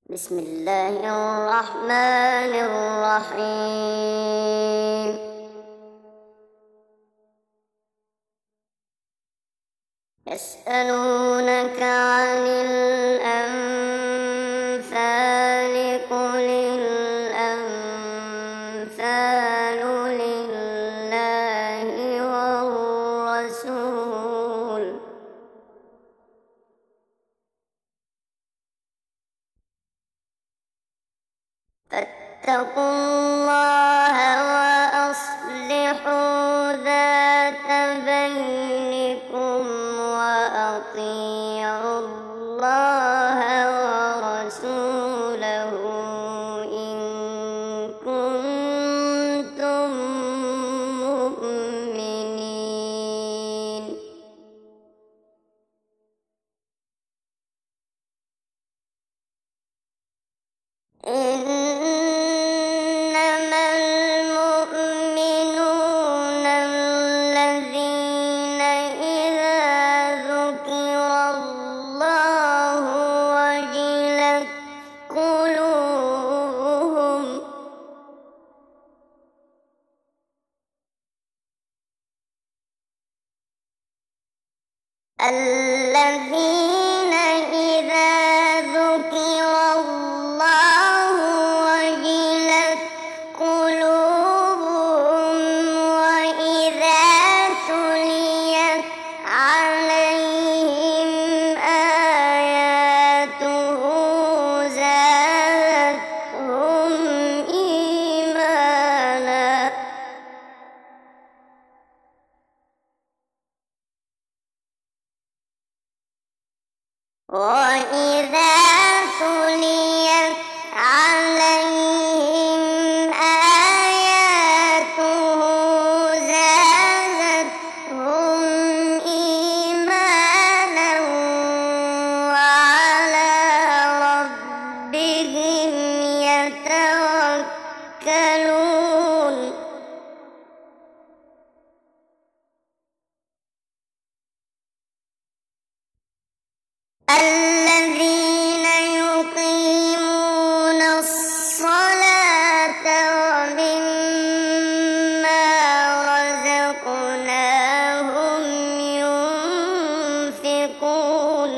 بسم الله الرحمن الرحيم. يسألونك عن الأنفال قل الأنفال لله والرسول فاتقوا الله وأصلحوا ذات بينكم وأطيعوا الله ورسوله إن كنتم مؤمنين. إنما المؤمنون الذين إذا ذكر الله وجلت قلوبهم الذين إذا ذكر الله وجلت قلوبهم وإذا تليت عليهم آياته زادتهم إيمانا وإذا تليت عليهم آياته زادتهم إيمانا وعلى ربهم يتوكلون. الذين يقيمون الصلاة ومما رزقناهم ينفقون.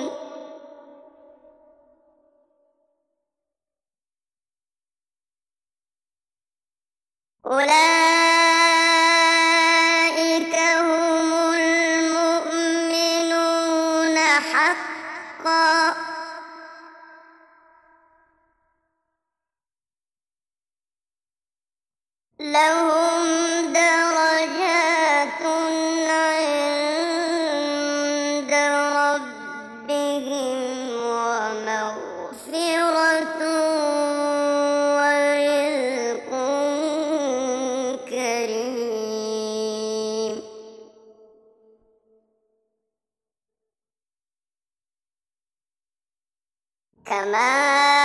أولئك هم المؤمنون حقا لهم درجات عند ربهم ومغفرة ورزق كريم. كما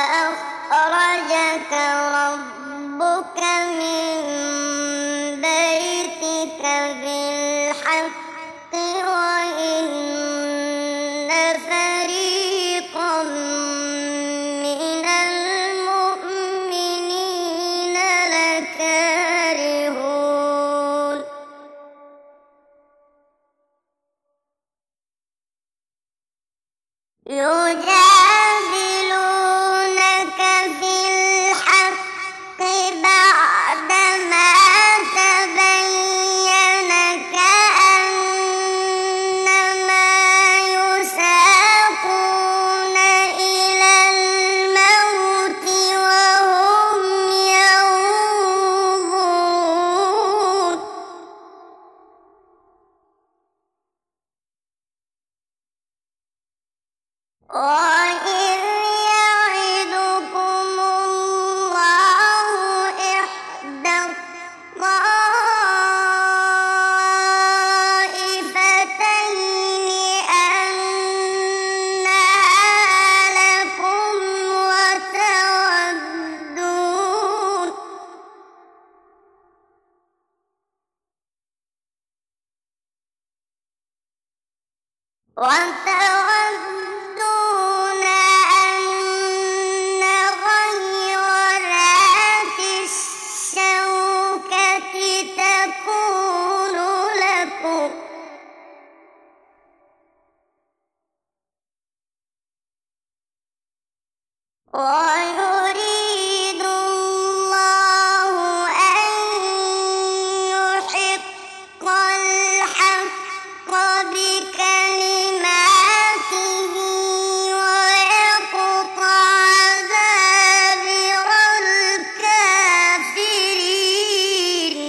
أخرجك ربك من بيتك بالحق وإن فريقا من المؤمنين لكارهون. يجادلونك في الحق بعدما تبين كأنما يساقون إلى الموت وهم ينظرون. وإذ يعدكم الله إحدى الطائفتين أنها لكم وتودون أن ويريد الله أن يحق الحق بكلماته ويقطع دابر الكافرين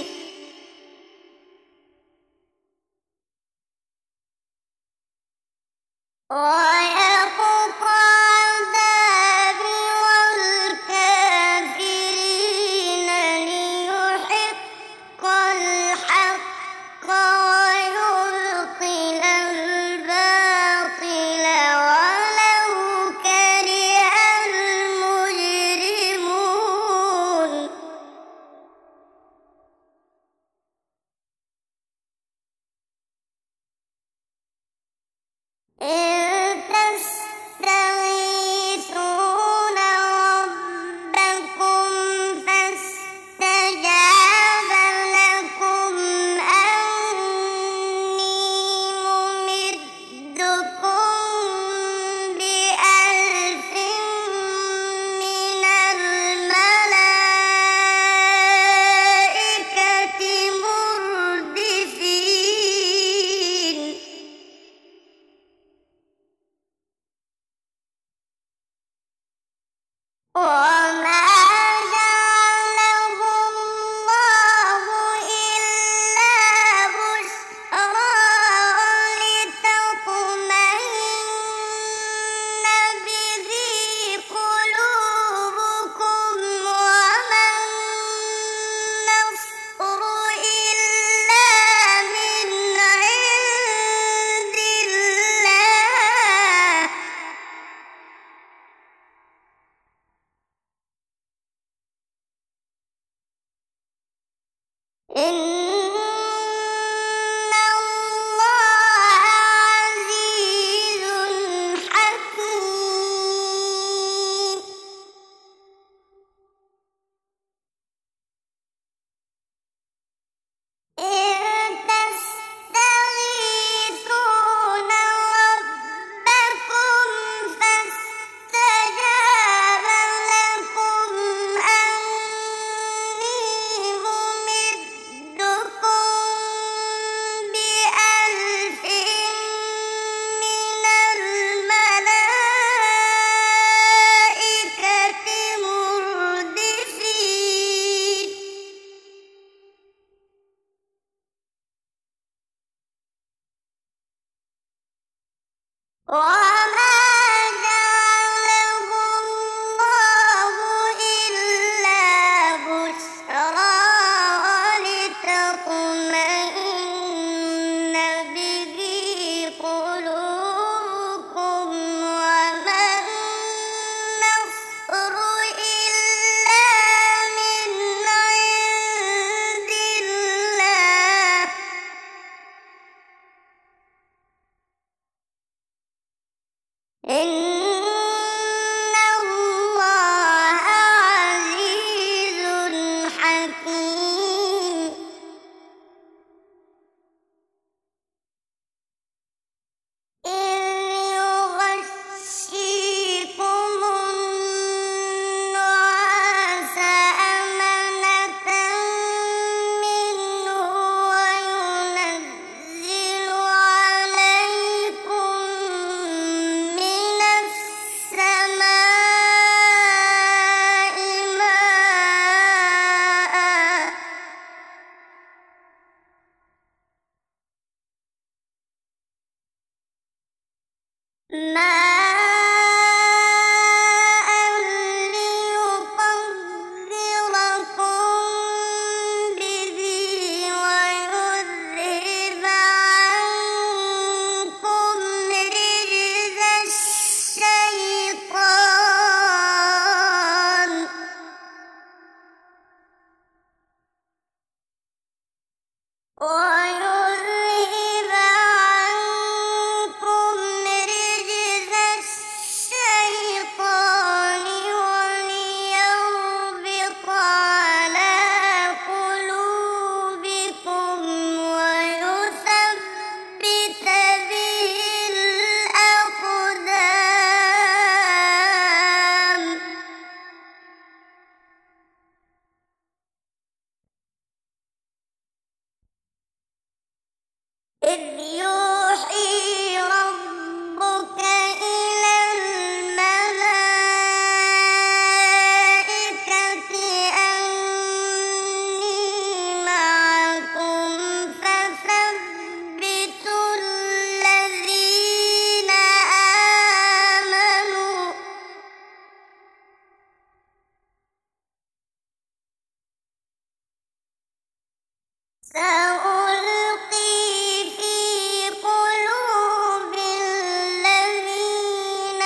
ليحق الحق ويبطل الباطل ولو كره المجرمون إن تستغيثون ربكم فاستجاب لكم أني ممدكم بألف من الملائكة مردفين وما جعله الله إلا بشرى ولتطمئن به قلوبكم وما النصر إلا من عند الله إن الله عزيز حكيم إن تستغيثون ربكم فاستجاب لكم أني ممدكم سألقي في قلوب الذين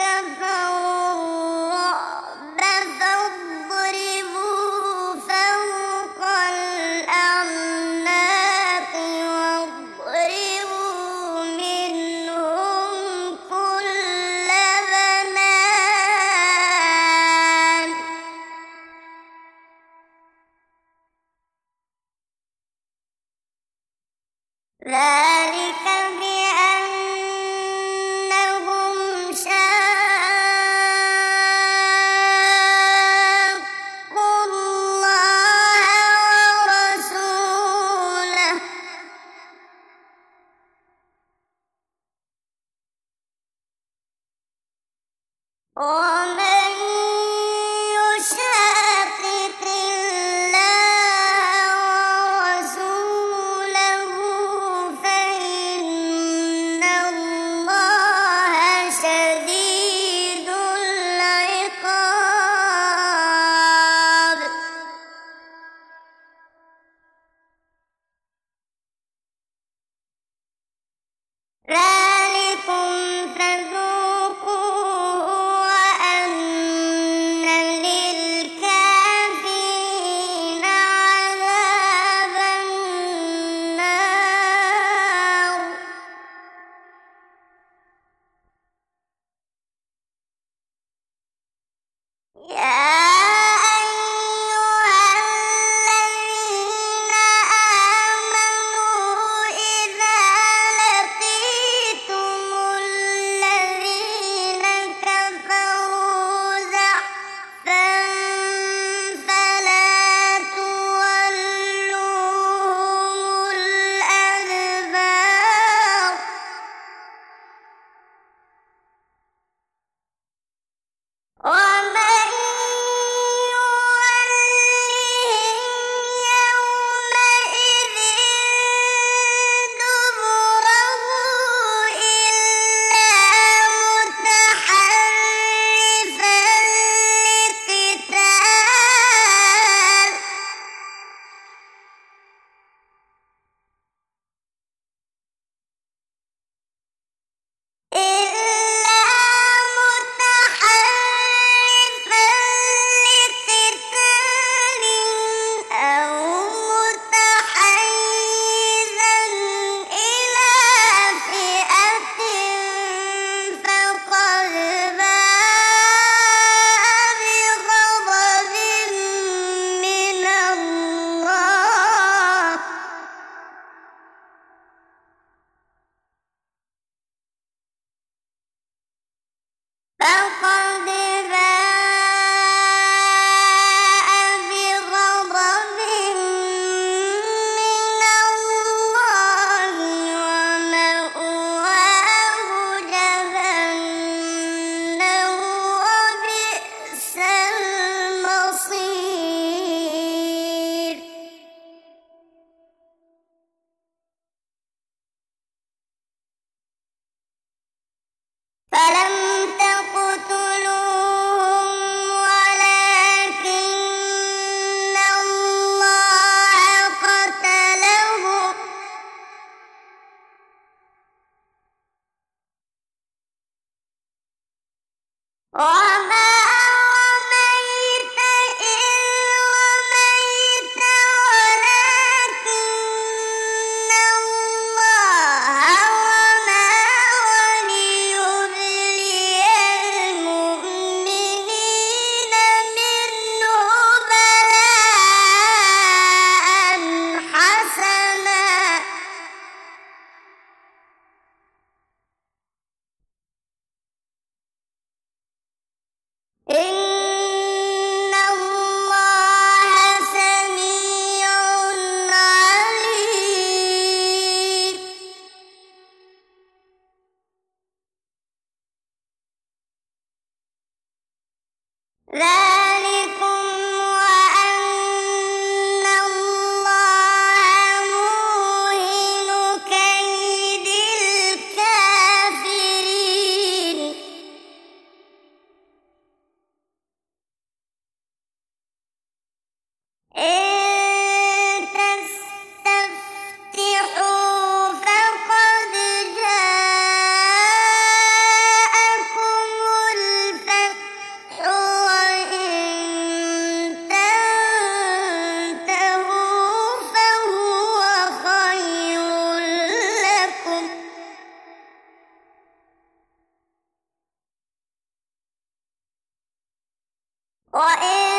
كفروا الرعب فاضربوا فوق الأعناق واضربوا منهم كل بنان ذلك بأنهم شاقوا الله ورسوله ومن يشاقق الله ورسوله فإن الله شديد العقاب ذلكم فذوقوه وأن للكافرين عذاب النار يا أيها الذين آمنوا إذا لقيتم الذين كفروا زحفا فلا تولوهم الأدبار ومن يولهم يومئذ دبره إلا متحرفا لقتال أو متحيزا إلى فئة فقد باء بغضب من الله فقد باء بغضب من الله ومأواه جهنم وبئس المصير فلم تقتلوهم ولكن الله قتلهم وما رميت إذ رميت ولكن الله رمى وليبلي المؤمنين منه بلاء حسنا إن الله سميع عليم ذلكم وأن الله موهن كيد الكافرين إن تستفتحوا وإن